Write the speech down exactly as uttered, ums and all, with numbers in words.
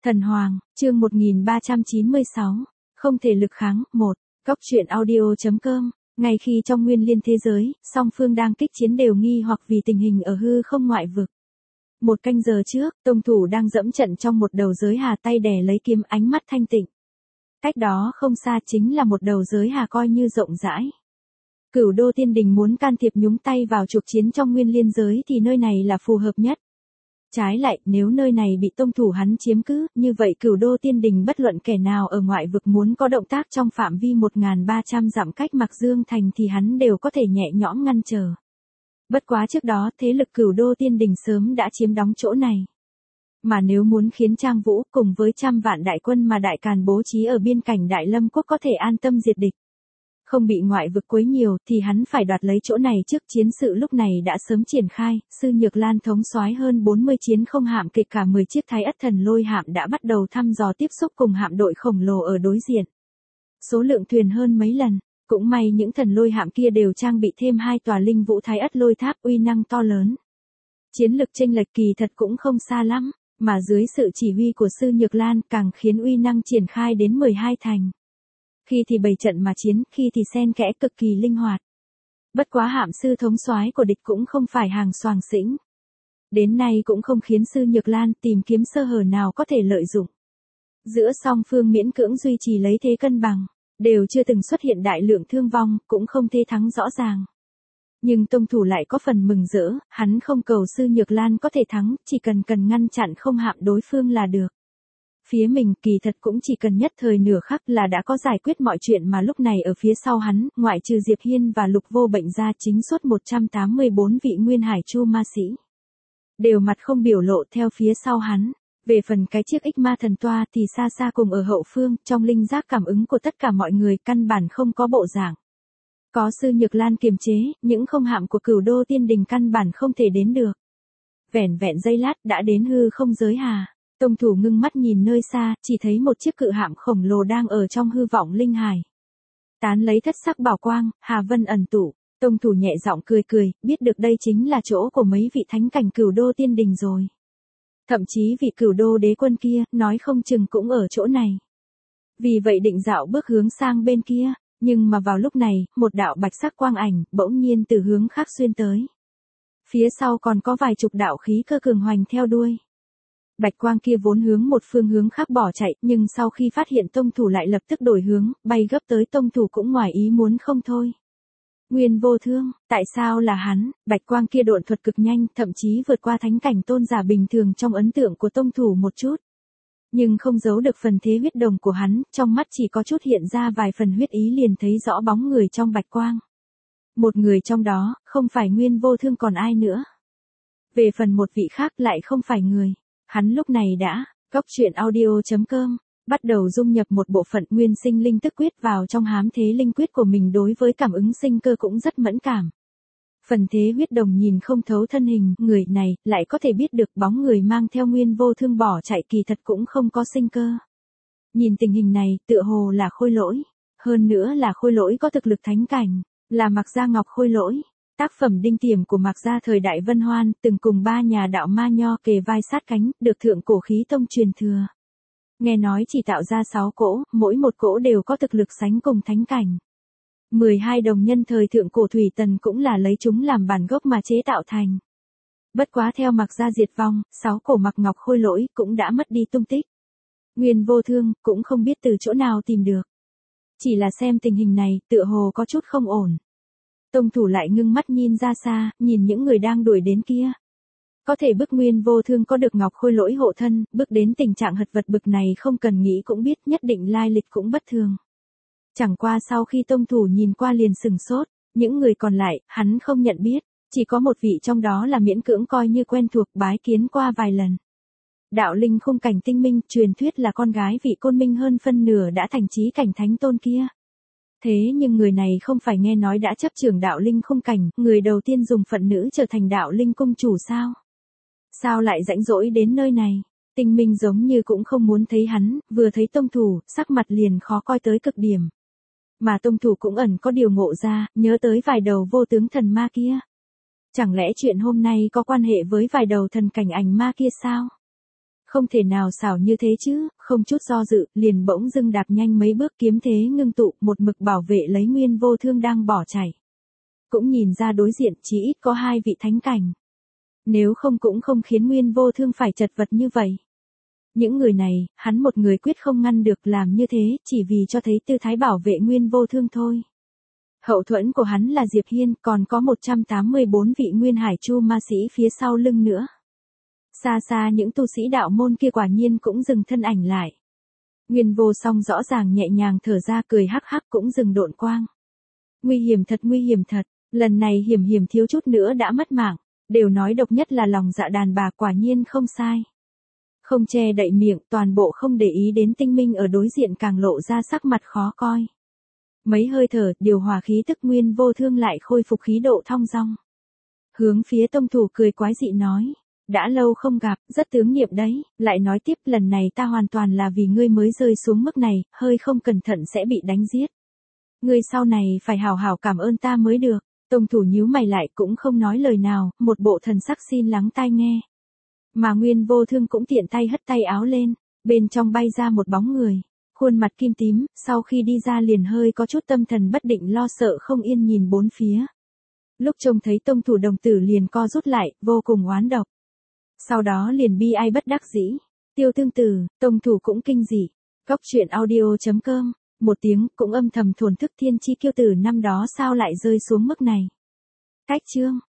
Thần Hoàng, chương một nghìn ba trăm chín mươi sáu, không thể lực kháng, một, Cóc truyện audio chấm com, ngay khi trong nguyên liên thế giới, song phương đang kích chiến đều nghi hoặc vì tình hình ở hư không ngoại vực. Một canh giờ trước, tông thủ đang dẫm trận trong một đầu giới hà tay đè lấy kiếm ánh mắt thanh tịnh. Cách đó không xa chính là một đầu giới hà coi như rộng rãi. Cửu đô tiên đình muốn can thiệp nhúng tay vào cuộc chiến trong nguyên liên giới thì nơi này là phù hợp nhất. Trái lại, nếu nơi này bị tông thủ hắn chiếm cứ, như vậy cửu đô tiên đình bất luận kẻ nào ở ngoại vực muốn có động tác trong phạm vi một nghìn ba trăm dặm cách Mạc Dương Thành thì hắn đều có thể nhẹ nhõm ngăn trở. Bất quá trước đó, thế lực cửu đô tiên đình sớm đã chiếm đóng chỗ này. Mà nếu muốn khiến Trang Vũ cùng với trăm vạn đại quân mà Đại Càn bố trí ở biên cảnh Đại Lâm Quốc có thể an tâm diệt địch, không bị ngoại vực quấy nhiều thì hắn phải đoạt lấy chỗ này trước. Chiến sự lúc này đã sớm triển khai, Sư Nhược Lan thống soái hơn bốn mươi chiến không hạm kể cả mười chiếc Thái Ất Thần Lôi hạm đã bắt đầu thăm dò tiếp xúc cùng hạm đội khổng lồ ở đối diện. Số lượng thuyền hơn mấy lần, cũng may những thần lôi hạm kia đều trang bị thêm hai tòa linh vũ Thái Ất Lôi Tháp uy năng to lớn. Chiến lực chênh lệch kỳ thật cũng không xa lắm, mà dưới sự chỉ huy của Sư Nhược Lan càng khiến uy năng triển khai đến mười hai thành. Khi thì bày trận mà chiến, khi thì xen kẽ cực kỳ linh hoạt. Bất quá hạm sư thống soái của địch cũng không phải hàng xoàng xĩnh. Đến nay cũng không khiến Sư Nhược Lan tìm kiếm sơ hở nào có thể lợi dụng. Giữa song phương miễn cưỡng duy trì lấy thế cân bằng, đều chưa từng xuất hiện đại lượng thương vong, cũng không thế thắng rõ ràng. Nhưng tông thủ lại có phần mừng rỡ, hắn không cầu Sư Nhược Lan có thể thắng, chỉ cần cần ngăn chặn không hạm đối phương là được. Phía mình kỳ thật cũng chỉ cần nhất thời nửa khắc là đã có giải quyết mọi chuyện, mà lúc này ở phía sau hắn, ngoại trừ Diệp Hiên và Lục Vô Bệnh ra chính suốt một trăm tám mươi bốn vị Nguyên Hải Chu ma sĩ. Đều mặt không biểu lộ theo phía sau hắn. Về phần cái chiếc ích ma thần toa thì xa xa cùng ở hậu phương, trong linh giác cảm ứng của tất cả mọi người căn bản không có bộ dạng. Có Sư Nhược Lan kiềm chế, những không hạm của cửu đô tiên đình căn bản không thể đến được. Vẻn vẹn giây lát đã đến hư không giới hà. Tông thủ ngưng mắt nhìn nơi xa, chỉ thấy một chiếc cự hạm khổng lồ đang ở trong hư vọng linh hải. Tán lấy thất sắc bảo quang, hà vân ẩn tụ. Tông thủ nhẹ giọng cười cười, biết được đây chính là chỗ của mấy vị thánh cảnh cửu đô tiên đình rồi. Thậm chí vị cửu đô đế quân kia, nói không chừng cũng ở chỗ này. Vì vậy định dạo bước hướng sang bên kia, nhưng mà vào lúc này, một đạo bạch sắc quang ảnh, bỗng nhiên từ hướng khác xuyên tới. Phía sau còn có vài chục đạo khí cơ cường hoành theo đuôi. Bạch quang kia vốn hướng một phương hướng khác bỏ chạy, nhưng sau khi phát hiện tông thủ lại lập tức đổi hướng, bay gấp tới tông thủ cũng ngoài ý muốn không thôi. Nguyên Vô Thương, tại sao là hắn? Bạch quang kia độn thuật cực nhanh, thậm chí vượt qua thánh cảnh tôn giả bình thường trong ấn tượng của tông thủ một chút. Nhưng không giấu được phần thế huyết đồng của hắn, trong mắt chỉ có chút hiện ra vài phần huyết ý, liền thấy rõ bóng người trong bạch quang. Một người trong đó, không phải Nguyên Vô Thương còn ai nữa. Về phần một vị khác lại không phải người. Hắn lúc này đã, Cóc truyện audio chấm com, bắt đầu dung nhập một bộ phận nguyên sinh linh tức quyết vào trong hám thế linh quyết của mình, đối với cảm ứng sinh cơ cũng rất mẫn cảm. Phần thế huyết đồng nhìn không thấu thân hình người này, lại có thể biết được bóng người mang theo Nguyên Vô Thương bỏ chạy kỳ thật cũng không có sinh cơ. Nhìn tình hình này, tựa hồ là khôi lỗi, hơn nữa là khôi lỗi có thực lực thánh cảnh, là Mạc Gia Ngọc khôi lỗi. Tác phẩm đinh tiềm của Mạc Gia thời đại Vân Hoan, từng cùng ba nhà đạo ma nho kề vai sát cánh, được Thượng Cổ Khí Tông truyền thừa. Nghe nói chỉ tạo ra sáu cỗ, mỗi một cỗ đều có thực lực sánh cùng thánh cảnh. mười hai đồng nhân thời Thượng Cổ Thủy Tần cũng là lấy chúng làm bản gốc mà chế tạo thành. Bất quá theo Mạc Gia diệt vong, sáu cổ Mạc Ngọc khôi lỗi cũng đã mất đi tung tích. Nguyên Vô Thương cũng không biết từ chỗ nào tìm được. Chỉ là xem tình hình này, tựa hồ có chút không ổn. Tông thủ lại ngưng mắt nhìn ra xa, nhìn những người đang đuổi đến kia. Có thể bức Nguyên Vô Thương có được Ngọc khôi lỗi hộ thân, bước đến tình trạng hật vật bực này không cần nghĩ cũng biết nhất định lai lịch cũng bất thường. Chẳng qua sau khi tông thủ nhìn qua liền sừng sốt, những người còn lại, hắn không nhận biết, chỉ có một vị trong đó là miễn cưỡng coi như quen thuộc, bái kiến qua vài lần. Đạo linh khung cảnh tinh minh, truyền thuyết là con gái vị Côn Minh hơn phân nửa đã thành chí cảnh thánh tôn kia. Thế nhưng người này không phải nghe nói đã chấp trưởng đạo linh khung cảnh, người đầu tiên dùng phận nữ trở thành đạo linh cung chủ sao? Sao lại rãnh rỗi đến nơi này? Tinh Minh giống như cũng không muốn thấy hắn, vừa thấy tông thủ, sắc mặt liền khó coi tới cực điểm. Mà tông thủ cũng ẩn có điều ngộ ra, nhớ tới vài đầu vô tướng thần ma kia. Chẳng lẽ chuyện hôm nay có quan hệ với vài đầu thần cảnh ảnh ma kia sao? Không thể nào xảo như thế chứ, không chút do dự, liền bỗng dưng đạp nhanh mấy bước kiếm thế ngưng tụ, một mực bảo vệ lấy Nguyên Vô Thương đang bỏ chạy. Cũng nhìn ra đối diện chỉ ít có hai vị thánh cảnh. Nếu không cũng không khiến Nguyên Vô Thương phải chật vật như vậy. Những người này, hắn một người quyết không ngăn được làm như thế, chỉ vì cho thấy tư thái bảo vệ Nguyên Vô Thương thôi. Hậu thuẫn của hắn là Diệp Hiên, còn có một trăm tám mươi bốn vị Nguyên Hải Chu ma sĩ phía sau lưng nữa. Xa xa những tu sĩ đạo môn kia quả nhiên cũng dừng thân ảnh lại. Nguyên Vô Song rõ ràng nhẹ nhàng thở ra cười hắc hắc cũng dừng độn quang. Nguy hiểm thật nguy hiểm thật, lần này hiểm hiểm thiếu chút nữa đã mất mạng, đều nói độc nhất là lòng dạ đàn bà quả nhiên không sai. Không che đậy miệng toàn bộ không để ý đến Tinh Minh ở đối diện càng lộ ra sắc mặt khó coi. Mấy hơi thở điều hòa khí tức Nguyên Vô Thương lại khôi phục khí độ thong dong. Hướng phía tông thủ cười quái dị nói. Đã lâu không gặp, rất tướng niệm đấy, lại nói tiếp lần này ta hoàn toàn là vì ngươi mới rơi xuống mức này, hơi không cẩn thận sẽ bị đánh giết. Ngươi sau này phải hào hào cảm ơn ta mới được, tông thủ nhíu mày lại cũng không nói lời nào, một bộ thần sắc xin lắng tai nghe. Mà Nguyên Vô Thương cũng tiện tay hất tay áo lên, bên trong bay ra một bóng người, khuôn mặt kim tím, sau khi đi ra liền hơi có chút tâm thần bất định lo sợ không yên nhìn bốn phía. Lúc trông thấy tông thủ đồng tử liền co rút lại, vô cùng oán độc. Sau đó liền bi ai bất đắc dĩ. Tiêu Tương Tử, tông thủ cũng kinh dị. Góc truyện audio chấm com, một tiếng cũng âm thầm thổn thức thiên chi kiêu tử năm đó sao lại rơi xuống mức này. Cách chương.